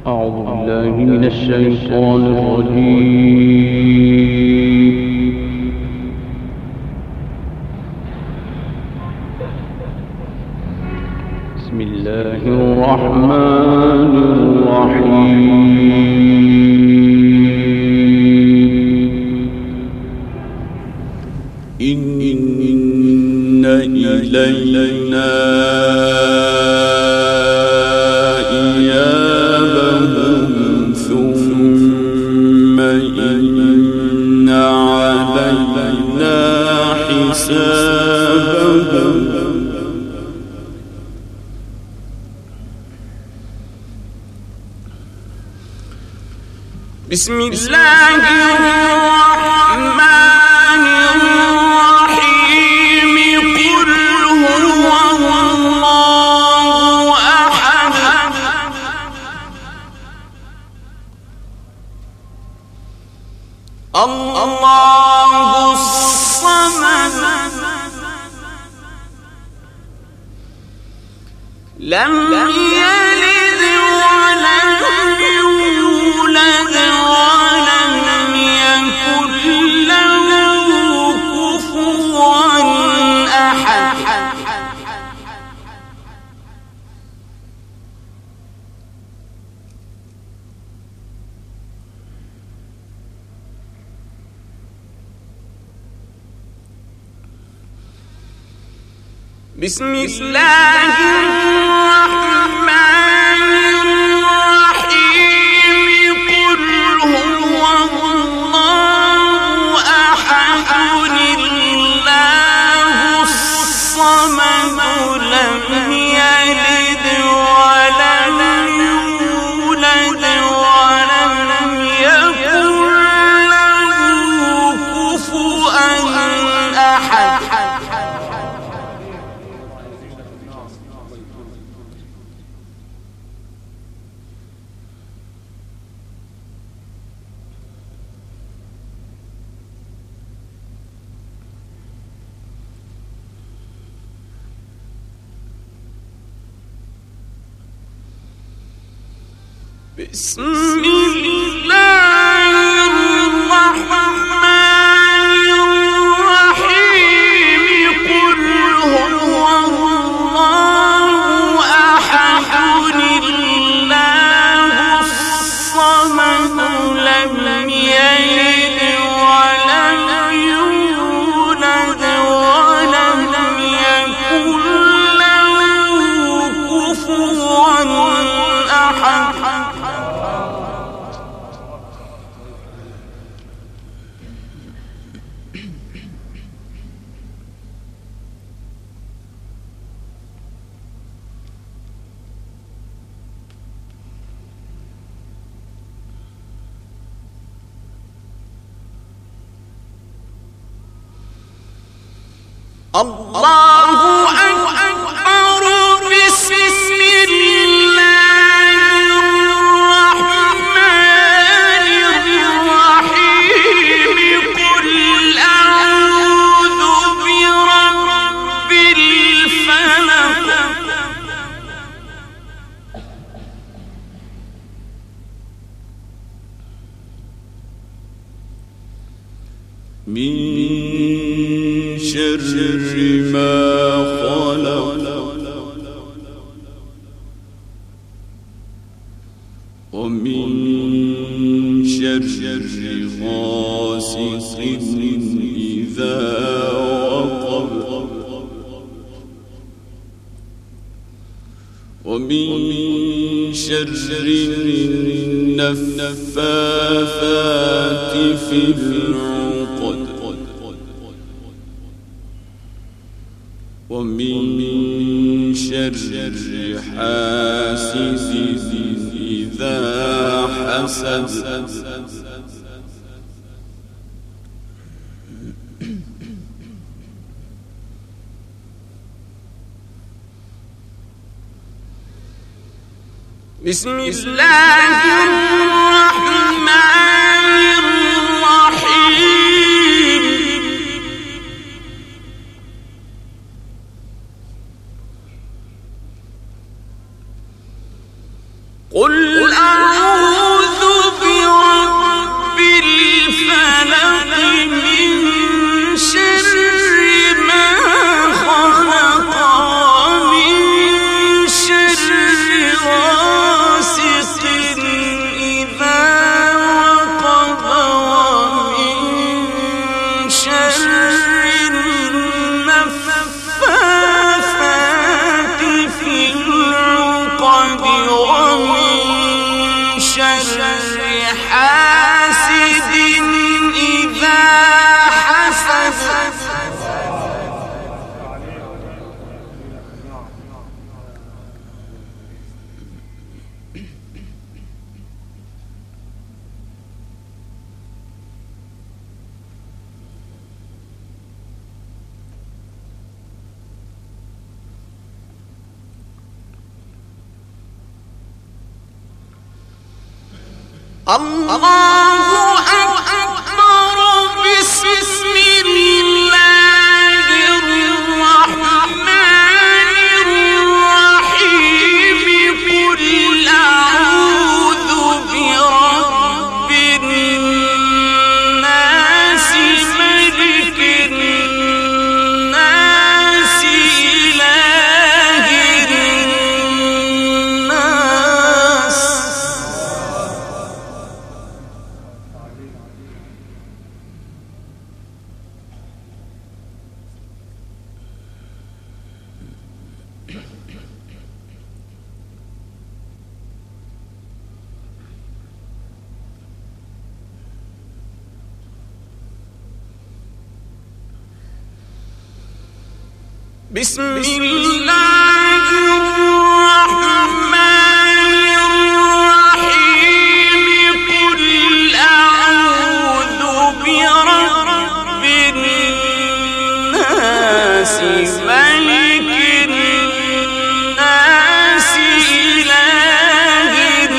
أعوذ بالله من الشيطان الرجيم. بسم الله الرحمن الرحيم. إن إلينا إيابهم ثم إن علينا حسابهم. بسم الله الرحمن الرحيم. قل هو الله أحد الله الصمد لم يلد ولم يولد ولم يكن له كفوا أحد. بسم الله الرحمن الرحيم. قل هو الله أحد الله الصمد لم يلد ولم يولد ولم يكن له كفوا أحد. بسم الله الرحمن الرحيم. قل هو الله أحد الله الصمد لم يلد ولم يولد ولم يكن له كفوا أحد. الله أكبر. بسم الله الرحمن الرحيم. قل أعوذ برب الفلق من شر ما خلق ومن شر غاسق إذا وقب ومن شر النفاثات في العقد ومن شر حاسد إذا حسد. بسم الله الرحمن الرحيم. قل بسم الله الرحمن الرحيم قل أعوذ برب الناس ملك الناس إله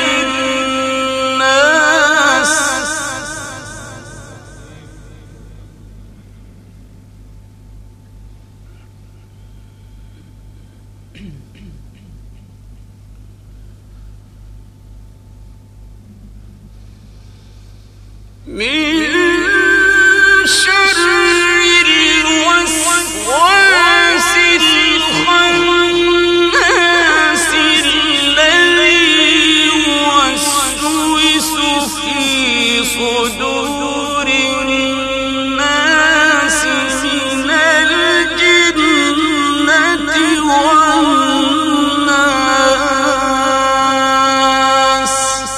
الناس من شر الوسواس الخناس الذي يوسوس في صدور الناس من الجنة والناس.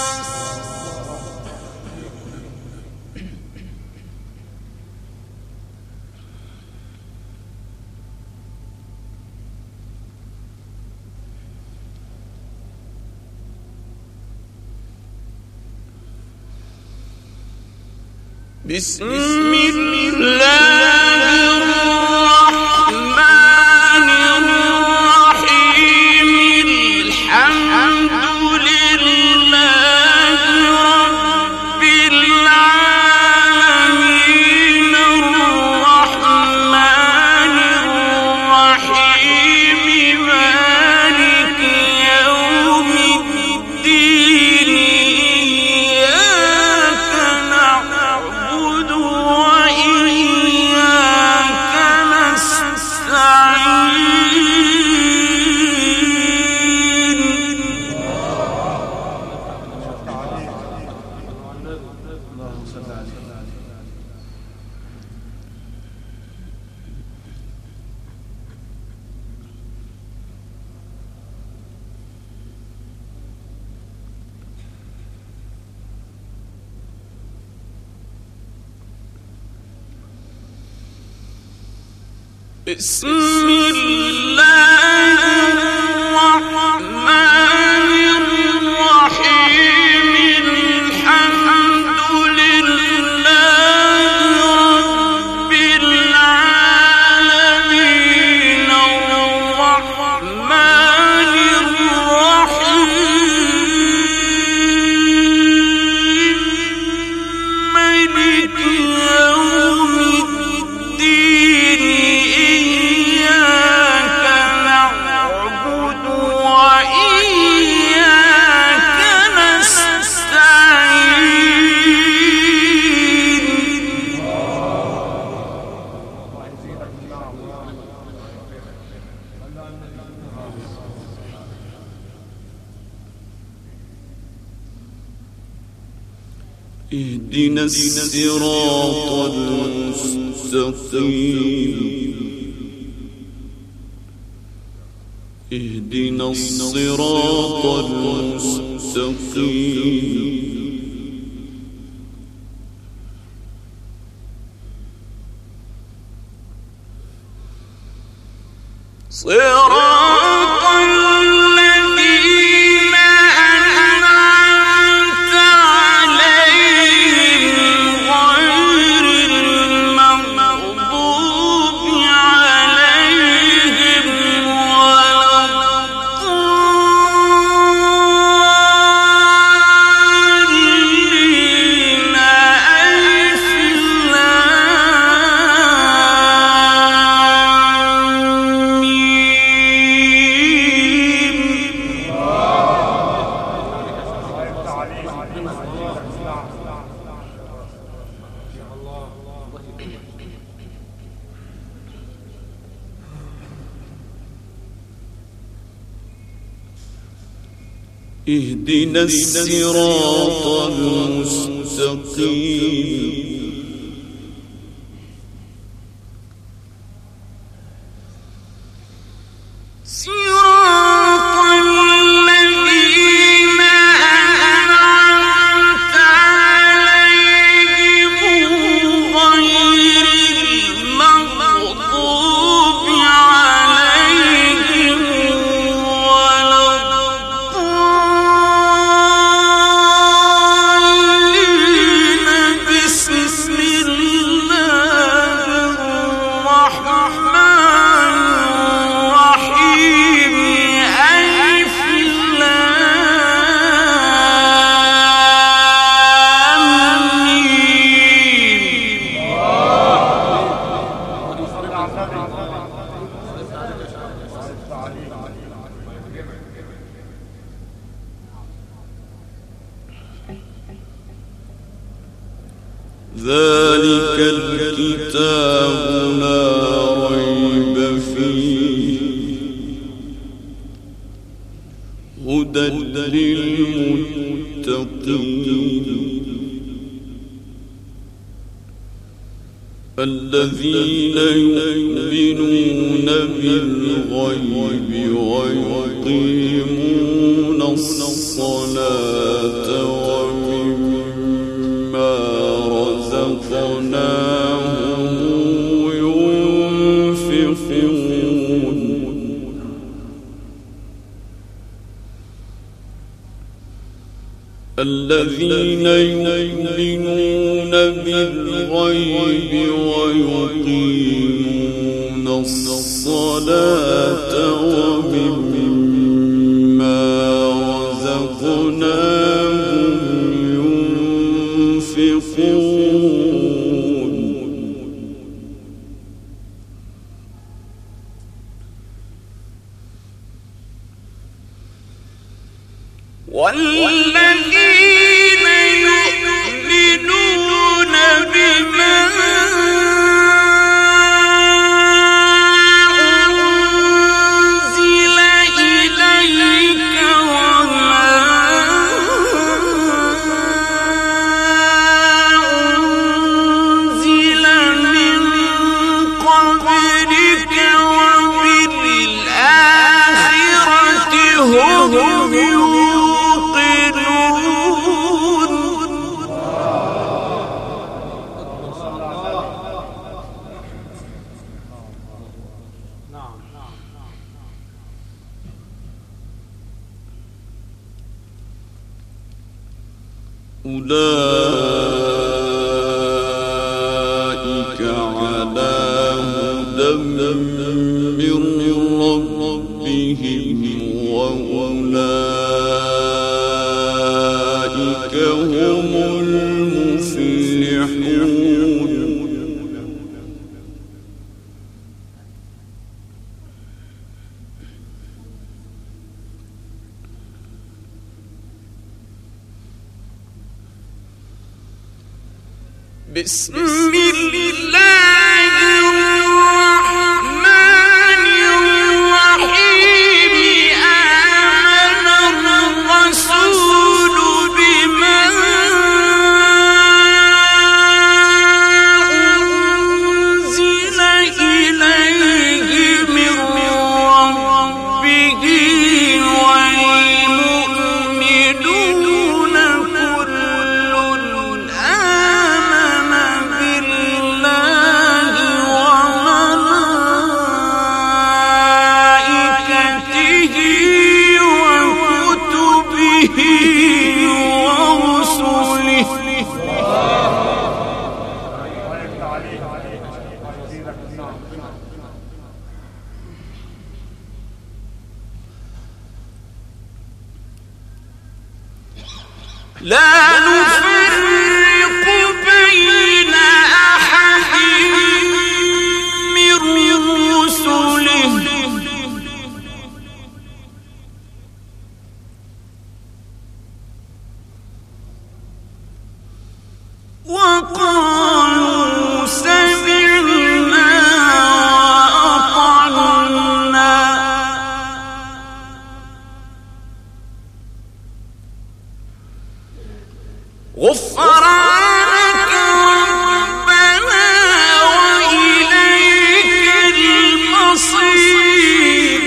بسم الله الرحمن الرحيم الحمد لله رب العالمين الرحمن الرحيم مالك يوم الدين إياك نعبد وإياك نستعين. بسم الله الرحمن الرحيم الحمد لله رب العالمين الرحمن الرحيم مالك يوم الدين إياك نعبد وإياك نستعين. اهدنا الصراط المستقيم اهدنا الصراط المستقيم صراط الذين أنعمت عليهم غير المغضوب عليهم ولا الضالين. اهدنا الصراط المستقيم ذلك الكتاب لا ريب فيه هدى للمتقين الذين يؤمنون بالغيب ويقيمون الصلاة ومما رزقناهم ينفقون الذين يؤمنون بالغيب ويقيمون الصلاة ومما رزقناهم ينفقون والذين يؤمنون بما أنزل إليك وما أنزل من قبلك وبالآخرة هم أولئك على هدى من ربهم وأولئك هم المفلحون بسم الله الرحمن الرحيم آمن الرسول بما أنزل إليه من ربه والمؤمنون كل آمن بالله وملائكته وكتبه ورسله لا نفرق بين أحد من رسله وقالوا سمعنا وأطعنا غفرانك ربنا وإليك المصير.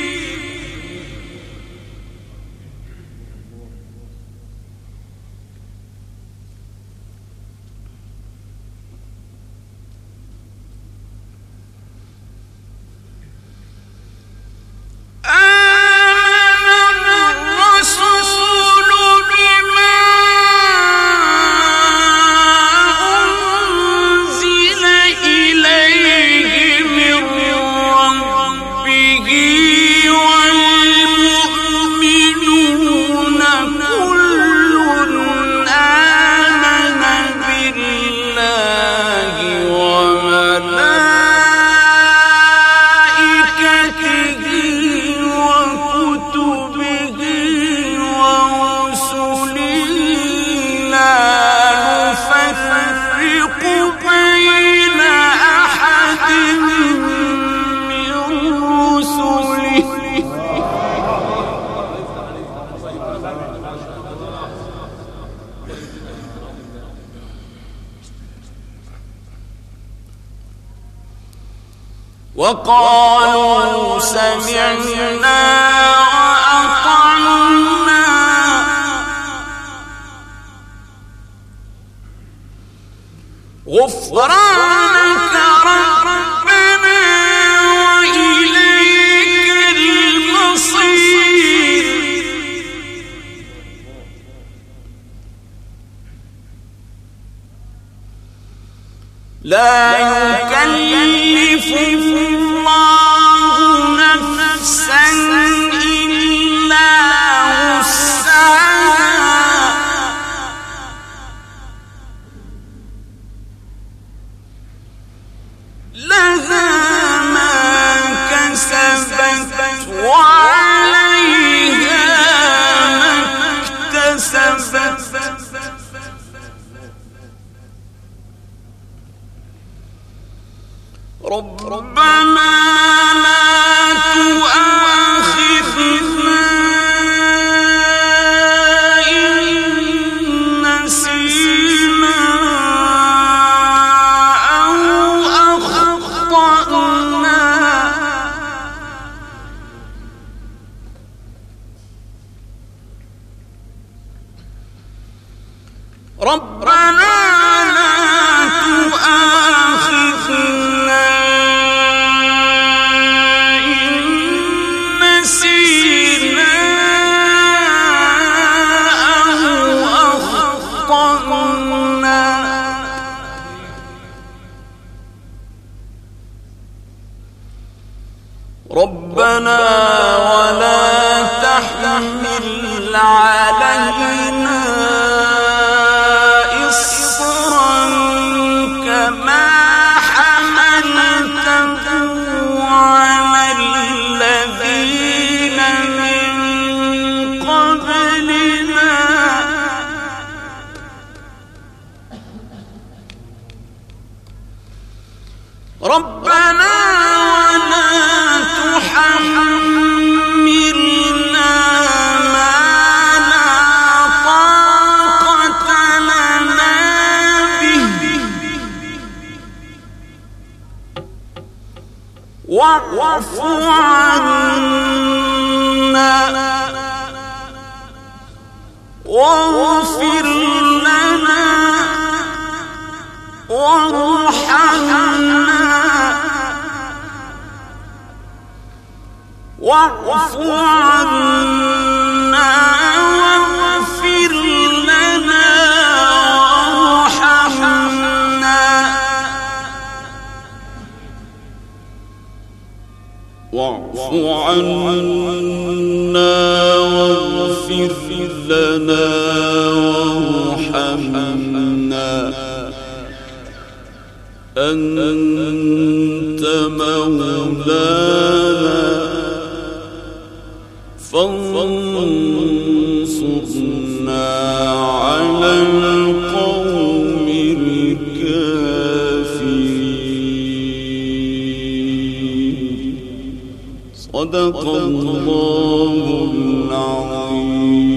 وقالوا سمعنا وأطعنا غفرانك ربنا وإليك المصير. لا يكلف الله نفسا إلا وسعها لها ما كسبت وعليها ما اكتسبت. ربنا لا تؤاخذنا إن نسينا أو أخطأنا. ربنا لا تؤاخذنا ربنا ولا تحمل علينا إصرا كما حملته على الذين من قبلنا ربنا تحملنا ما لا طاقة لنا به واعف عنا واغفر لنا وارحمنا واعف عنا واغفر لنا وارحمنا واعف عنا واغفر لنا وارحمنا أنت مولانا فانصرنا على القوم الكافرين. صدق الله العظيم.